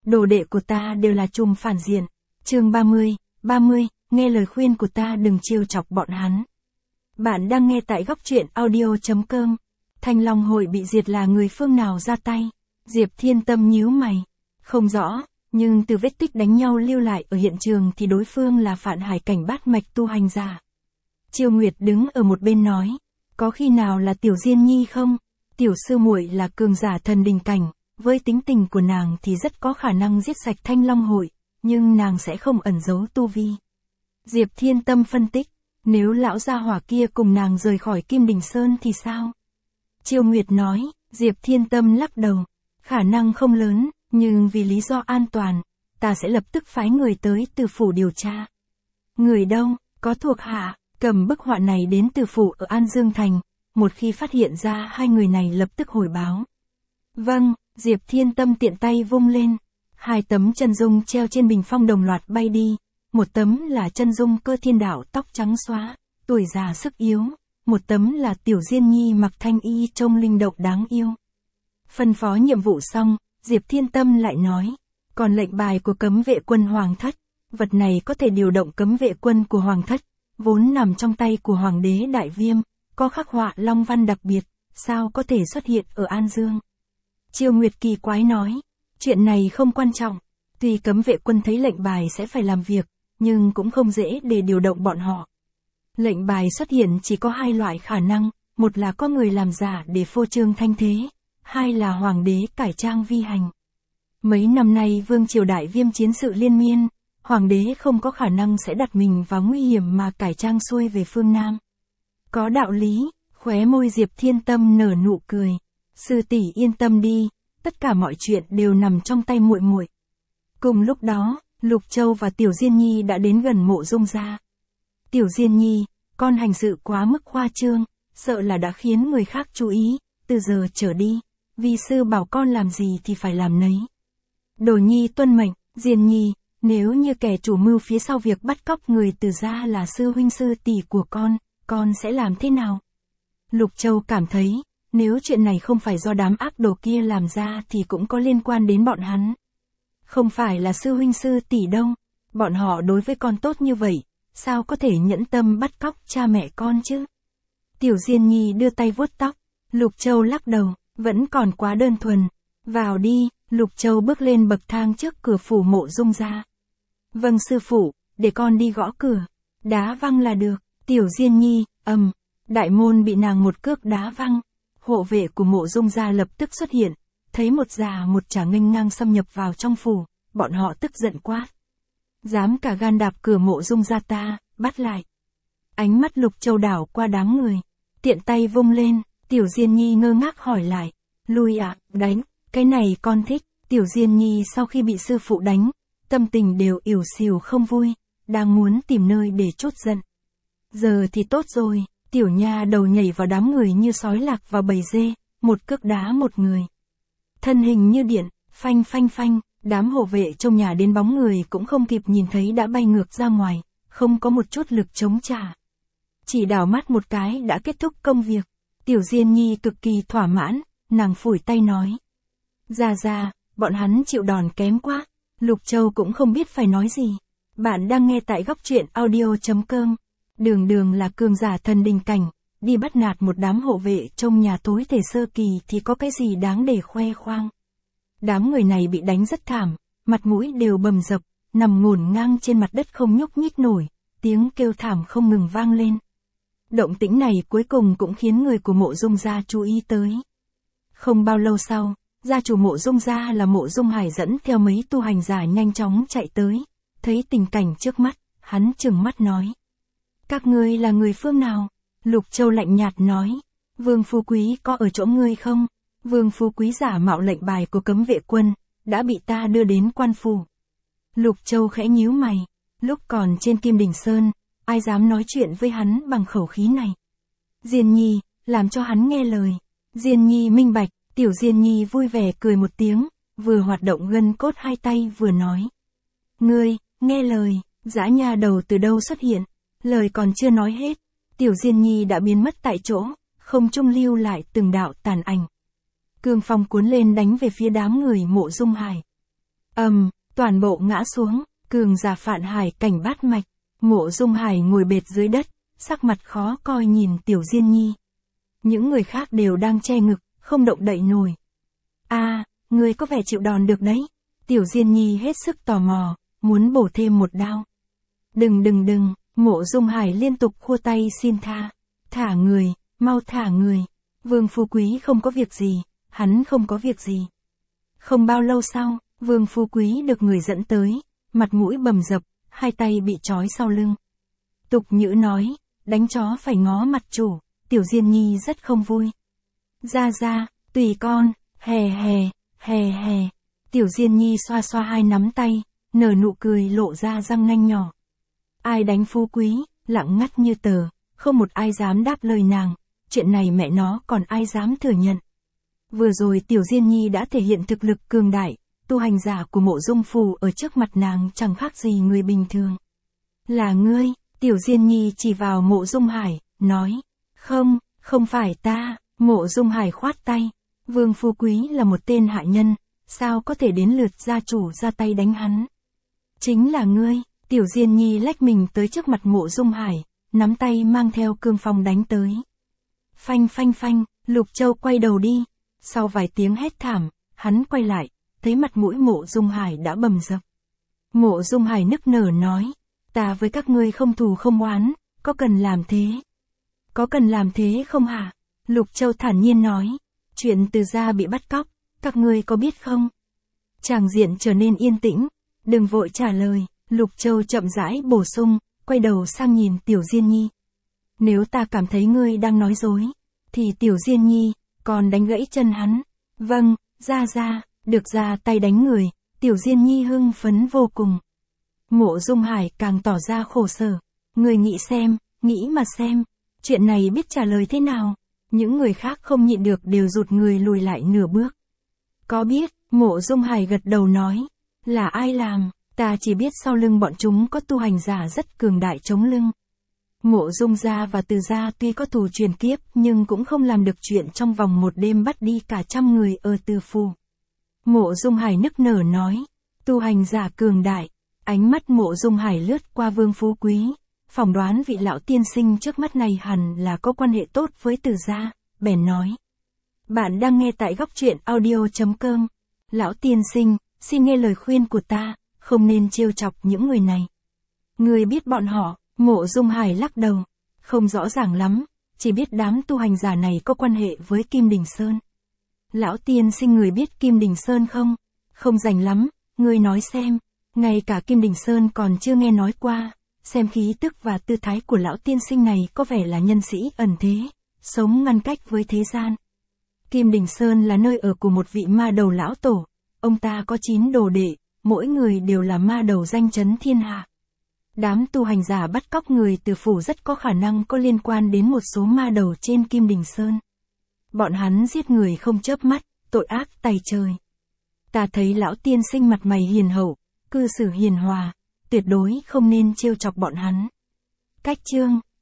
đồ đệ của ta đều là trùm phản diện. Chương 30, nghe lời khuyên của ta đừng trêu chọc bọn hắn. Bạn đang nghe tại góc truyện audio.com. Thanh Long hội bị diệt là người phương nào ra tay? Diệp Thiên Tâm nhíu mày. Không rõ, nhưng từ vết tích đánh nhau lưu lại ở hiện trường thì đối phương là Phạn Hải cảnh bát mạch tu hành giả. Chiêu Nguyệt đứng ở một bên nói, có khi nào là Tiểu Diên Nhi không? Tiểu sư muội là cường giả thần đình cảnh, với tính tình của nàng thì rất có khả năng giết sạch Thanh Long hội, nhưng nàng sẽ không ẩn giấu tu vi. Diệp Thiên Tâm phân tích, nếu lão gia hỏa kia cùng nàng rời khỏi Kim Đình Sơn thì sao? Chiêu Nguyệt nói, Diệp Thiên Tâm lắc đầu, khả năng không lớn, nhưng vì lý do an toàn, ta sẽ lập tức phái người tới Từ phủ điều tra. Người đâu, có thuộc hạ, cầm bức họa này đến Từ phủ ở An Dương Thành, một khi phát hiện ra hai người này lập tức hồi báo. Vâng, Diệp Thiên Tâm tiện tay vung lên, hai tấm chân dung treo trên bình phong đồng loạt bay đi, một tấm là chân dung Cơ Thiên Đạo tóc trắng xóa, tuổi già sức yếu, một tấm là Tiểu Diên Nhi mặc thanh y trông linh động đáng yêu. Phân phó nhiệm vụ xong, Diệp Thiên Tâm lại nói, còn lệnh bài của cấm vệ quân Hoàng Thất, vật này có thể điều động cấm vệ quân của Hoàng Thất, vốn nằm trong tay của Hoàng đế Đại Viêm, có khắc họa long văn đặc biệt, sao có thể xuất hiện ở An Dương? Chiêu Nguyệt kỳ quái nói, chuyện này không quan trọng, tuy cấm vệ quân thấy lệnh bài sẽ phải làm việc, nhưng cũng không dễ để điều động bọn họ. Lệnh bài xuất hiện chỉ có hai loại khả năng, một là có người làm giả để phô trương thanh thế, hai là Hoàng đế cải trang vi hành. Mấy năm nay Vương triều Đại Viêm chiến sự liên miên, Hoàng đế không có khả năng sẽ đặt mình vào nguy hiểm mà cải trang xuôi về phương Nam. Có đạo lý, khóe môi Diệp Thiên Tâm nở nụ cười. Sư tỷ yên tâm đi, tất cả mọi chuyện đều nằm trong tay muội muội. Cùng lúc đó, Lục Châu và Tiểu Diên Nhi đã đến gần Mộ Dung gia. Tiểu Diên Nhi, con hành sự quá mức khoa trương, sợ là đã khiến người khác chú ý, từ giờ trở đi, vi sư bảo con làm gì thì phải làm nấy. Đồ Nhi tuân mệnh. Diên Nhi, nếu như kẻ chủ mưu phía sau việc bắt cóc người Từ gia là sư huynh sư tỷ của con sẽ làm thế nào? Lục Châu cảm thấy, nếu chuyện này không phải do đám ác đồ kia làm ra thì cũng có liên quan đến bọn hắn. Không phải là sư huynh sư tỷ đâu, bọn họ đối với con tốt như vậy, sao có thể nhẫn tâm bắt cóc cha mẹ con chứ? Tiểu Diên Nhi đưa tay vuốt tóc, Lục Châu lắc đầu, vẫn còn quá đơn thuần. Vào đi, Lục Châu bước lên bậc thang trước cửa phủ Mộ Dung gia. Vâng sư phụ, để con đi gõ cửa. Đá văng là được. Tiểu Diên Nhi, đại môn bị nàng một cước đá văng. Hộ vệ của Mộ Dung gia lập tức xuất hiện, thấy một già một trẻ nghênh ngang xâm nhập vào trong phủ, bọn họ tức giận quát. Dám cả gan đạp cửa Mộ Dung gia ta, bắt lại. Ánh mắt Lục Châu đảo qua đám người, tiện tay vung lên, Tiểu Diên Nhi ngơ ngác hỏi lại, lui ạ, đánh, cái này con thích. Tiểu Diên Nhi sau khi bị sư phụ đánh, tâm tình đều ỉu xìu không vui, đang muốn tìm nơi để trút giận. Giờ thì tốt rồi, tiểu nha đầu nhảy vào đám người như sói lạc vào bầy dê, một cước đá một người. Thân hình như điện, phanh phanh phanh, đám hộ vệ trong nhà đến bóng người cũng không kịp nhìn thấy đã bay ngược ra ngoài, không có một chút lực chống trả. Chỉ đảo mắt một cái đã kết thúc công việc. Tiểu Diên Nhi cực kỳ thỏa mãn, nàng phủi tay nói. Ra, bọn hắn chịu đòn kém quá. Lục Châu cũng không biết phải nói gì. Bạn đang nghe tại góc truyện audio.com. Đường là cường giả thần đình cảnh, đi bắt nạt một đám hộ vệ trong nhà tối thể sơ kỳ thì có cái gì đáng để khoe khoang. Đám người này bị đánh rất thảm, mặt mũi đều bầm dập, nằm ngổn ngang trên mặt đất không nhúc nhích nổi, tiếng kêu thảm không ngừng vang lên. Động tĩnh này cuối cùng cũng khiến người của Mộ Dung gia chú ý tới. Không bao lâu sau, gia chủ Mộ Dung gia là Mộ Dung Hải dẫn theo mấy tu hành giả nhanh chóng chạy tới, thấy tình cảnh trước mắt, hắn trừng mắt nói. Các ngươi là người phương nào? Lục Châu lạnh nhạt nói, Vương Phú Quý có ở chỗ ngươi không? Vương Phú Quý giả mạo lệnh bài của cấm vệ quân, đã bị ta đưa đến quan phủ. Lục Châu khẽ nhíu mày, lúc còn trên Kim Đình Sơn, ai dám nói chuyện với hắn bằng khẩu khí này? Diên Nhi, làm cho hắn nghe lời. Diên Nhi minh bạch. Tiểu Diên Nhi vui vẻ cười một tiếng, vừa hoạt động gân cốt hai tay vừa nói. Ngươi, nghe lời, dã nha đầu từ đâu xuất hiện, lời còn chưa nói hết, Tiểu Diên Nhi đã biến mất tại chỗ, không trung lưu lại từng đạo tàn ảnh. Cương phong cuốn lên đánh về phía đám người Mộ Dung Hải. Toàn bộ ngã xuống, cường giả Phạn Hải cảnh bát mạch. Mộ Dung Hải ngồi bệt dưới đất, sắc mặt khó coi nhìn Tiểu Diên Nhi. Những người khác đều đang che ngực, không động đậy nổi. Ngươi có vẻ chịu đòn được đấy. Tiểu Diên Nhi hết sức tò mò, muốn bổ thêm một đao. Đừng, Mộ Dung Hải liên tục khua tay xin tha. Thả người, mau thả người. Vương Phú Quý không có việc gì, hắn không có việc gì. Không bao lâu sau, Vương Phú Quý được người dẫn tới, mặt mũi bầm dập, hai tay bị trói sau lưng. Tục Nhữ nói, đánh chó phải ngó mặt chủ, Tiểu Diên Nhi rất không vui. Ra, tùy con, hè. Tiểu Diên Nhi xoa xoa hai nắm tay, nở nụ cười lộ ra răng nanh nhỏ. Ai đánh Phú Quý, lặng ngắt như tờ, không một ai dám đáp lời nàng, chuyện này mẹ nó còn ai dám thừa nhận. Vừa rồi Tiểu Diên Nhi đã thể hiện thực lực cường đại, tu hành giả của Mộ Dung Phù ở trước mặt nàng chẳng khác gì người bình thường. Là ngươi, Tiểu Diên Nhi chỉ vào Mộ Dung Hải, nói, không phải ta. Mộ Dung Hải khoát tay, Vương Phú Quý là một tên hạ nhân, sao có thể đến lượt gia chủ ra tay đánh hắn. Chính là ngươi. Tiểu Diên Nhi lách mình tới trước mặt Mộ Dung Hải, nắm tay mang theo cương phong đánh tới. Phanh, Lục Châu quay đầu đi. Sau vài tiếng hét thảm, hắn quay lại, thấy mặt mũi Mộ Dung Hải đã bầm dập. Mộ Dung Hải nức nở nói, ta với các ngươi không thù không oán, có cần làm thế? Có cần làm thế không hả? Lục Châu thản nhiên nói, chuyện Từ gia bị bắt cóc, các ngươi có biết không? Tràng diện trở nên yên tĩnh, đừng vội trả lời. Lục Châu chậm rãi bổ sung, quay đầu sang nhìn Tiểu Diên Nhi. Nếu ta cảm thấy ngươi đang nói dối, thì Tiểu Diên Nhi, còn đánh gãy chân hắn. Vâng, ra, được ra tay đánh người, Tiểu Diên Nhi hưng phấn vô cùng. Mộ Dung Hải càng tỏ ra khổ sở. Người nghĩ mà xem, chuyện này biết trả lời thế nào. Những người khác không nhịn được đều rụt người lùi lại nửa bước. Có biết, Mộ Dung Hải gật đầu nói, là ai làm? Ta chỉ biết sau lưng bọn chúng có tu hành giả rất cường đại chống lưng. Mộ Dung gia và Từ gia tuy có thù truyền kiếp nhưng cũng không làm được chuyện trong vòng một đêm bắt đi cả 100 người ở Từ Phủ. Mộ Dung Hải nức nở nói, tu hành giả cường đại. Ánh mắt Mộ Dung Hải lướt qua Vương Phú Quý, phỏng đoán vị lão tiên sinh trước mắt này hẳn là có quan hệ tốt với Từ gia, bèn nói. Bạn đang nghe tại góc truyện audio.com. Lão tiên sinh, xin nghe lời khuyên của ta. Không nên trêu chọc những người này. Người biết bọn họ? Mộ Dung Hải lắc đầu. Không rõ ràng lắm, chỉ biết đám tu hành giả này có quan hệ với Kim Đình Sơn. Lão tiên sinh người biết Kim Đình Sơn không? Không rành lắm, người nói xem. Ngay cả Kim Đình Sơn còn chưa nghe nói qua. Xem khí tức và tư thái của lão tiên sinh này có vẻ là nhân sĩ ẩn thế, sống ngăn cách với thế gian. Kim Đình Sơn là nơi ở của một vị ma đầu lão tổ. Ông ta có 9 đồ đệ. Mỗi người đều là ma đầu danh chấn thiên hạ. Đám tu hành giả bắt cóc người Từ Phủ rất có khả năng có liên quan đến một số ma đầu trên Kim Đình Sơn. Bọn hắn giết người không chớp mắt, tội ác tày trời. Ta thấy lão tiên sinh mặt mày hiền hậu, cư xử hiền hòa, tuyệt đối không nên trêu chọc bọn hắn. Cách chương